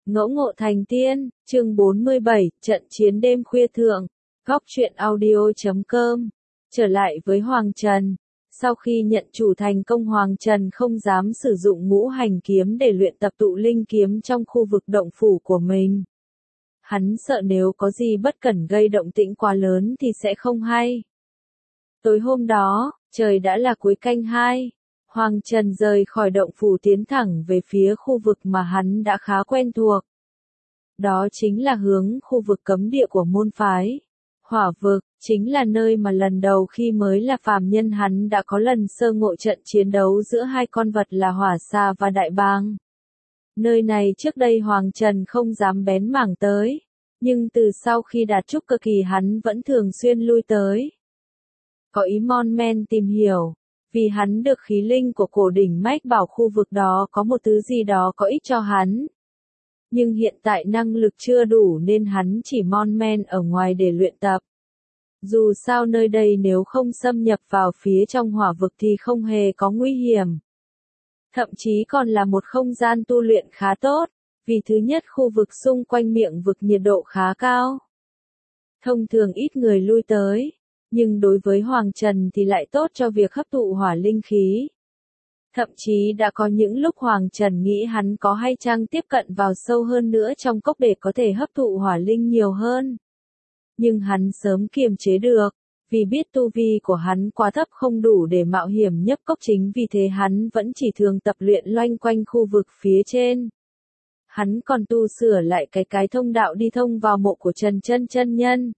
Ngẫu ngộ thành tiên, chương 47, trận chiến đêm khuya thượng, góc truyện audio.com. Trở lại với Hoàng Trần. Sau khi nhận chủ thành công, Hoàng Trần không dám sử dụng ngũ hành kiếm để luyện tập tụ linh kiếm trong khu vực động phủ của mình. Hắn sợ nếu có gì bất cẩn gây động tĩnh quá lớn thì sẽ không hay. Tối hôm đó, trời đã là cuối canh 2. Hoàng Trần rời khỏi động phủ tiến thẳng về phía khu vực mà hắn đã khá quen thuộc. Đó chính là hướng khu vực cấm địa của môn phái. Hỏa vực, chính là nơi mà lần đầu khi mới là phàm nhân hắn đã có lần sơ ngộ trận chiến đấu giữa hai con vật là Hỏa Xà và Đại Bàng. Nơi này trước đây Hoàng Trần không dám bén mảng tới, nhưng từ sau khi đạt trúc cơ kỳ hắn vẫn thường xuyên lui tới. Có ý mon men tìm hiểu, vì hắn được khí linh của cổ đỉnh mách bảo khu vực đó có một thứ gì đó có ích cho hắn. Nhưng hiện tại năng lực chưa đủ nên hắn chỉ mon men ở ngoài để luyện tập. Dù sao nơi đây nếu không xâm nhập vào phía trong hỏa vực thì không hề có nguy hiểm. Thậm chí còn là một không gian tu luyện khá tốt, vì thứ nhất khu vực xung quanh miệng vực nhiệt độ khá cao. Thông thường ít người lui tới, nhưng đối với Hoàng Trần thì lại tốt cho việc hấp thụ hỏa linh khí. Thậm chí đã có những lúc Hoàng Trần nghĩ hắn có hay chăng tiếp cận vào sâu hơn nữa trong cốc để có thể hấp thụ hỏa linh nhiều hơn. Nhưng hắn sớm kiềm chế được, vì biết tu vi của hắn quá thấp không đủ để mạo hiểm nhấp cốc, chính vì thế hắn vẫn chỉ thường tập luyện loanh quanh khu vực phía trên. Hắn còn tu sửa lại cái thông đạo đi thông vào mộ của Trần Chân Nhân.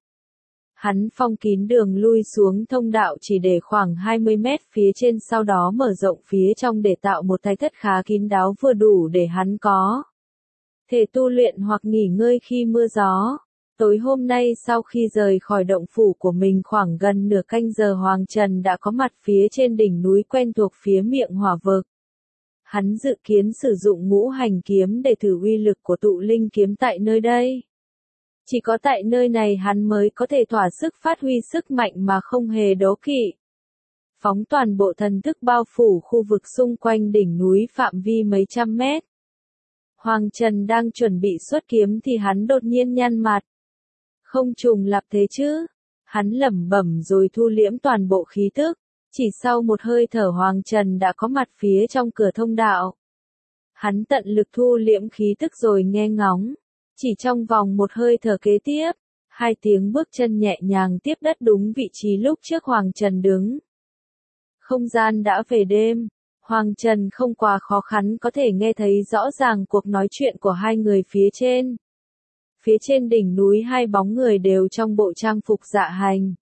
Hắn phong kín đường lui xuống thông đạo chỉ để khoảng 20 mét phía trên, sau đó mở rộng phía trong để tạo một thạch thất khá kín đáo vừa đủ để hắn có thể tu luyện hoặc nghỉ ngơi khi mưa gió. Tối hôm nay sau khi rời khỏi động phủ của mình khoảng gần nửa canh giờ, Hoàng Trần đã có mặt phía trên đỉnh núi quen thuộc phía miệng hỏa vực. Hắn dự kiến sử dụng ngũ hành kiếm để thử uy lực của tụ linh kiếm tại nơi đây. Chỉ có tại nơi này hắn mới có thể thỏa sức phát huy sức mạnh mà không hề đố kỵ. Phóng toàn bộ thần thức bao phủ khu vực xung quanh đỉnh núi phạm vi mấy trăm mét. Hoàng Trần đang chuẩn bị xuất kiếm thì hắn đột nhiên nhăn mặt. Không trùng lặp thế chứ? Hắn lẩm bẩm rồi thu liễm toàn bộ khí tức. Chỉ sau một hơi thở Hoàng Trần đã có mặt phía trong cửa thông đạo. Hắn tận lực thu liễm khí tức rồi nghe ngóng. Chỉ trong vòng một hơi thở kế tiếp, 2 tiếng bước chân nhẹ nhàng tiếp đất đúng vị trí lúc trước Hoàng Trần đứng. Không gian đã về đêm, Hoàng Trần không quá khó khăn có thể nghe thấy rõ ràng cuộc nói chuyện của hai người phía trên. Phía trên đỉnh núi hai bóng người đều trong bộ trang phục dạ hành.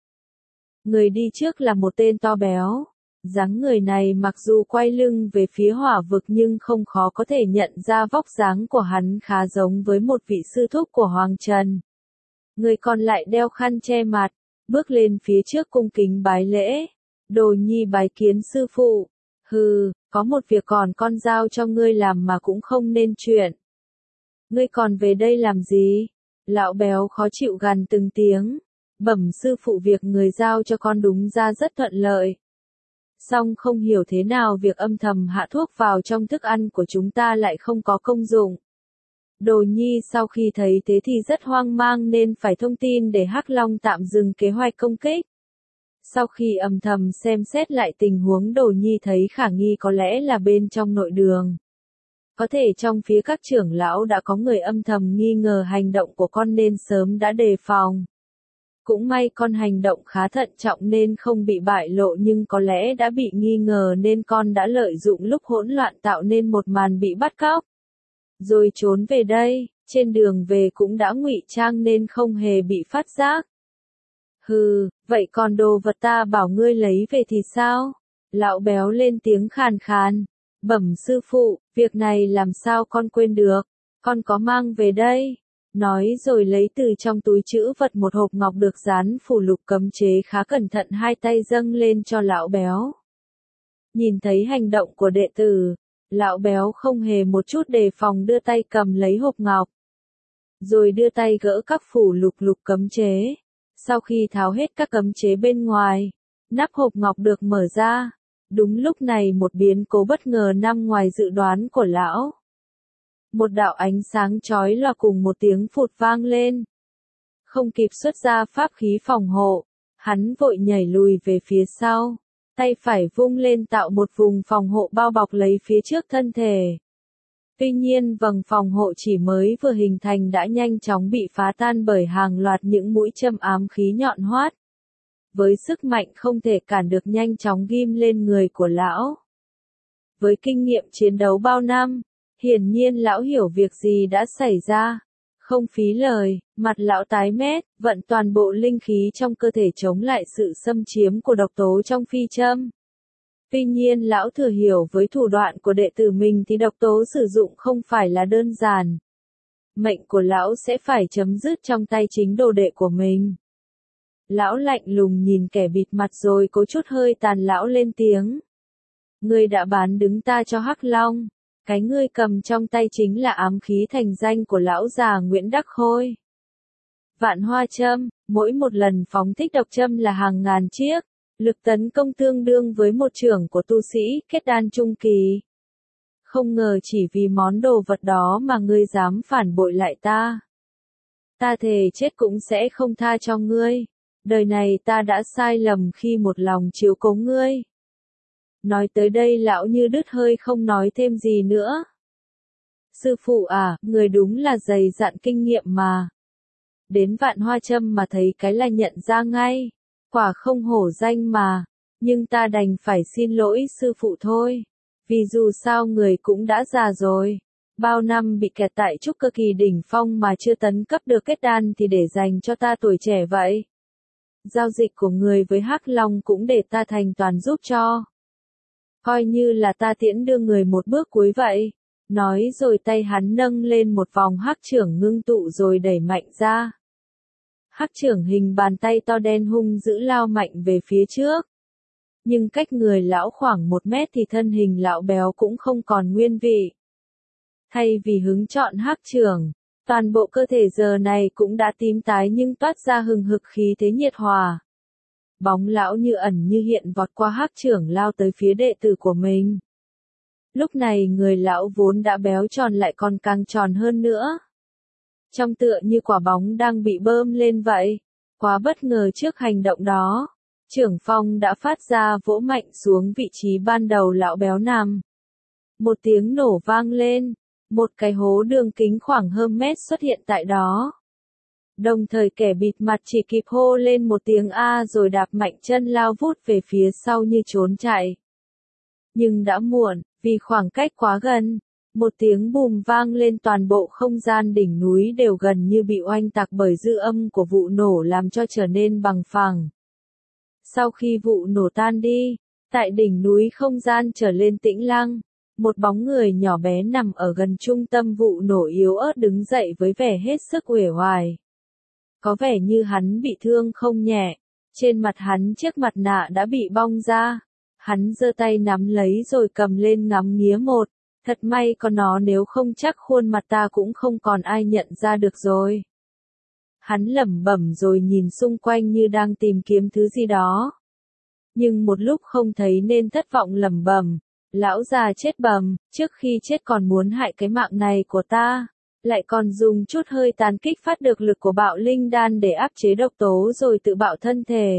Người đi trước là một tên to béo. Dáng người này mặc dù quay lưng về phía hỏa vực nhưng không khó có thể nhận ra vóc dáng của hắn khá giống với một vị sư thúc của Hoàng Trần. Người còn lại đeo khăn che mặt, bước lên phía trước cung kính bái lễ. Đồ Nhi bái kiến sư phụ. Hừ, có một việc còn con giao cho ngươi làm mà cũng không nên chuyện. Ngươi còn về đây làm gì? Lão béo khó chịu gằn từng tiếng. Bẩm sư phụ, việc người giao cho con đúng ra rất thuận lợi. Song không hiểu thế nào việc âm thầm hạ thuốc vào trong thức ăn của chúng ta lại không có công dụng. Đồ Nhi sau khi thấy thế thì rất hoang mang nên phải thông tin để Hắc Long tạm dừng kế hoạch công kích. Sau khi âm thầm xem xét lại tình huống, Đồ Nhi thấy khả nghi có lẽ là bên trong nội đường. Có thể trong phía các trưởng lão đã có người âm thầm nghi ngờ hành động của con nên sớm đã đề phòng. Cũng may con hành động khá thận trọng nên không bị bại lộ, nhưng có lẽ đã bị nghi ngờ nên con đã lợi dụng lúc hỗn loạn tạo nên một màn bị bắt cóc. Rồi trốn về đây, trên đường về cũng đã ngụy trang nên không hề bị phát giác. Hừ, vậy còn đồ vật ta bảo ngươi lấy về thì sao? Lão béo lên tiếng khàn khàn. Bẩm sư phụ, việc này làm sao con quên được, con có mang về đây. Nói rồi lấy từ trong túi trữ vật một hộp ngọc được dán phù lục cấm chế khá cẩn thận, hai tay dâng lên cho lão béo. Nhìn thấy hành động của đệ tử, lão béo không hề một chút đề phòng đưa tay cầm lấy hộp ngọc. Rồi đưa tay gỡ các phù lục cấm chế. Sau khi tháo hết các cấm chế bên ngoài, nắp hộp ngọc được mở ra. Đúng lúc này một biến cố bất ngờ nằm ngoài dự đoán của lão. một đạo ánh sáng chói lòa cùng một tiếng phụt vang lên. Không kịp xuất ra pháp khí phòng hộ, hắn vội nhảy lùi về phía sau, tay phải vung lên tạo một vùng phòng hộ bao bọc lấy phía trước thân thể. Tuy nhiên vầng phòng hộ chỉ mới vừa hình thành đã nhanh chóng bị phá tan bởi hàng loạt những mũi châm ám khí nhọn hoắt. Với sức mạnh không thể cản được nhanh chóng ghim lên người của lão. Với kinh nghiệm chiến đấu bao năm, hiển nhiên lão hiểu việc gì đã xảy ra. Không phí lời, mặt lão tái mét, vận toàn bộ linh khí trong cơ thể chống lại sự xâm chiếm của độc tố trong phi châm. Tuy nhiên lão thừa hiểu với thủ đoạn của đệ tử mình thì độc tố sử dụng không phải là đơn giản. Mệnh của lão sẽ phải chấm dứt trong tay chính đồ đệ của mình. Lão lạnh lùng nhìn kẻ bịt mặt rồi có chút hơi tàn lão lên tiếng. Ngươi đã bán đứng ta cho Hắc Long. Cái ngươi cầm trong tay chính là ám khí thành danh của lão già Nguyễn Đắc Khôi. Vạn hoa châm, mỗi một lần phóng thích độc châm là hàng ngàn chiếc, lực tấn công tương đương với một chưởng của tu sĩ kết đan trung kỳ. Không ngờ chỉ vì món đồ vật đó mà ngươi dám phản bội lại ta. Ta thề chết cũng sẽ không tha cho ngươi. Đời này ta đã sai lầm khi một lòng chiếu cố ngươi. Nói tới đây lão như đứt hơi không nói thêm gì nữa. Sư phụ à, người đúng là dày dặn kinh nghiệm mà. Đến Vạn Hoa Châm mà thấy cái là nhận ra ngay. Quả không hổ danh mà. Nhưng ta đành phải xin lỗi sư phụ thôi. Vì dù sao người cũng đã già rồi. Bao năm bị kẹt tại trúc cơ kỳ đỉnh phong mà chưa tấn cấp được kết đan thì để dành cho ta tuổi trẻ vậy. Giao dịch của người với Hắc Long cũng để ta thành toàn giúp cho. Coi như là ta tiễn đưa người một bước cuối vậy. Nói rồi tay hắn nâng lên một vòng hắc chưởng ngưng tụ rồi đẩy mạnh ra. Hắc chưởng hình bàn tay to đen hung dữ lao mạnh về phía trước. Nhưng cách người lão khoảng 1 mét thì thân hình lão béo cũng không còn nguyên vị. Thay vì hứng chọn hắc chưởng, toàn bộ cơ thể giờ này cũng đã tím tái nhưng toát ra hừng hực khí thế nhiệt hòa. Bóng lão như ẩn như hiện vọt qua hắc chưởng lao tới phía đệ tử của mình. Lúc này người lão vốn đã béo tròn lại còn càng tròn hơn nữa. Trông tựa như quả bóng đang bị bơm lên vậy. Quá bất ngờ trước hành động đó. Trưởng phong đã phát ra vỗ mạnh xuống vị trí ban đầu lão béo nằm. Một tiếng nổ vang lên. Một cái hố đường kính khoảng hơn mét xuất hiện tại đó. Đồng thời kẻ bịt mặt chỉ kịp hô lên một tiếng A rồi đạp mạnh chân lao vút về phía sau như trốn chạy. Nhưng đã muộn, vì khoảng cách quá gần. Một tiếng bùm vang lên toàn bộ không gian đỉnh núi đều gần như bị oanh tạc bởi dư âm của vụ nổ làm cho trở nên bằng phẳng. Sau khi vụ nổ tan đi, tại đỉnh núi không gian trở lên tĩnh lặng. Một bóng người nhỏ bé nằm ở gần trung tâm vụ nổ yếu ớt đứng dậy với vẻ hết sức uể oải. Có vẻ như hắn bị thương không nhẹ. Trên mặt hắn chiếc mặt nạ đã bị bong ra. Hắn giơ tay nắm lấy rồi cầm lên ngắm nghía một. Thật may có nó nếu không chắc khuôn mặt ta cũng không còn ai nhận ra được rồi. Hắn lẩm bẩm rồi nhìn xung quanh như đang tìm kiếm thứ gì đó. Nhưng một lúc không thấy nên thất vọng lẩm bẩm. Lão già chết bầm, trước khi chết còn muốn hại cái mạng này của ta. Lại còn dùng chút hơi tàn kích phát được lực của bạo linh đan để áp chế độc tố rồi tự bạo thân thể.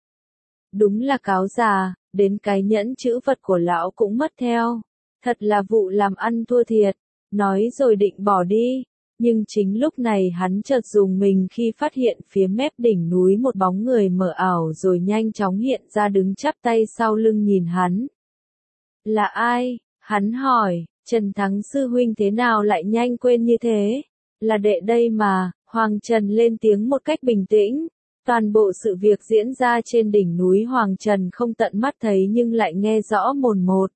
Đúng là cáo già, đến cái nhẫn chữ vật của lão cũng mất theo. Thật là vụ làm ăn thua thiệt. Nói rồi định bỏ đi. Nhưng chính lúc này hắn chợt dùng mình khi phát hiện phía mép đỉnh núi một bóng người mờ ảo rồi nhanh chóng hiện ra đứng chắp tay sau lưng nhìn hắn. Là ai? Hắn hỏi, Trần Thắng sư huynh thế nào lại nhanh quên như thế? Là đệ đây mà, Hoàng Trần lên tiếng một cách bình tĩnh. Toàn bộ sự việc diễn ra trên đỉnh núi Hoàng Trần không tận mắt thấy nhưng lại nghe rõ mồn một.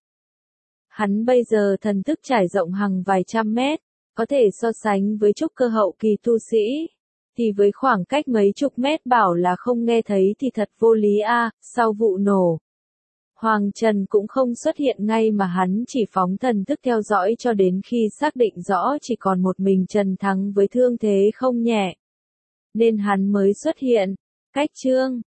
Hắn bây giờ thần thức trải rộng hàng vài trăm mét, có thể so sánh với trúc cơ hậu kỳ tu sĩ. Thì với khoảng cách mấy chục mét bảo là không nghe thấy thì thật vô lý a. Sau vụ nổ, Hoàng Trần cũng không xuất hiện ngay mà hắn chỉ phóng thần thức theo dõi cho đến khi xác định rõ chỉ còn một mình Trần Thắng với thương thế không nhẹ. Nên hắn mới xuất hiện. Cách chương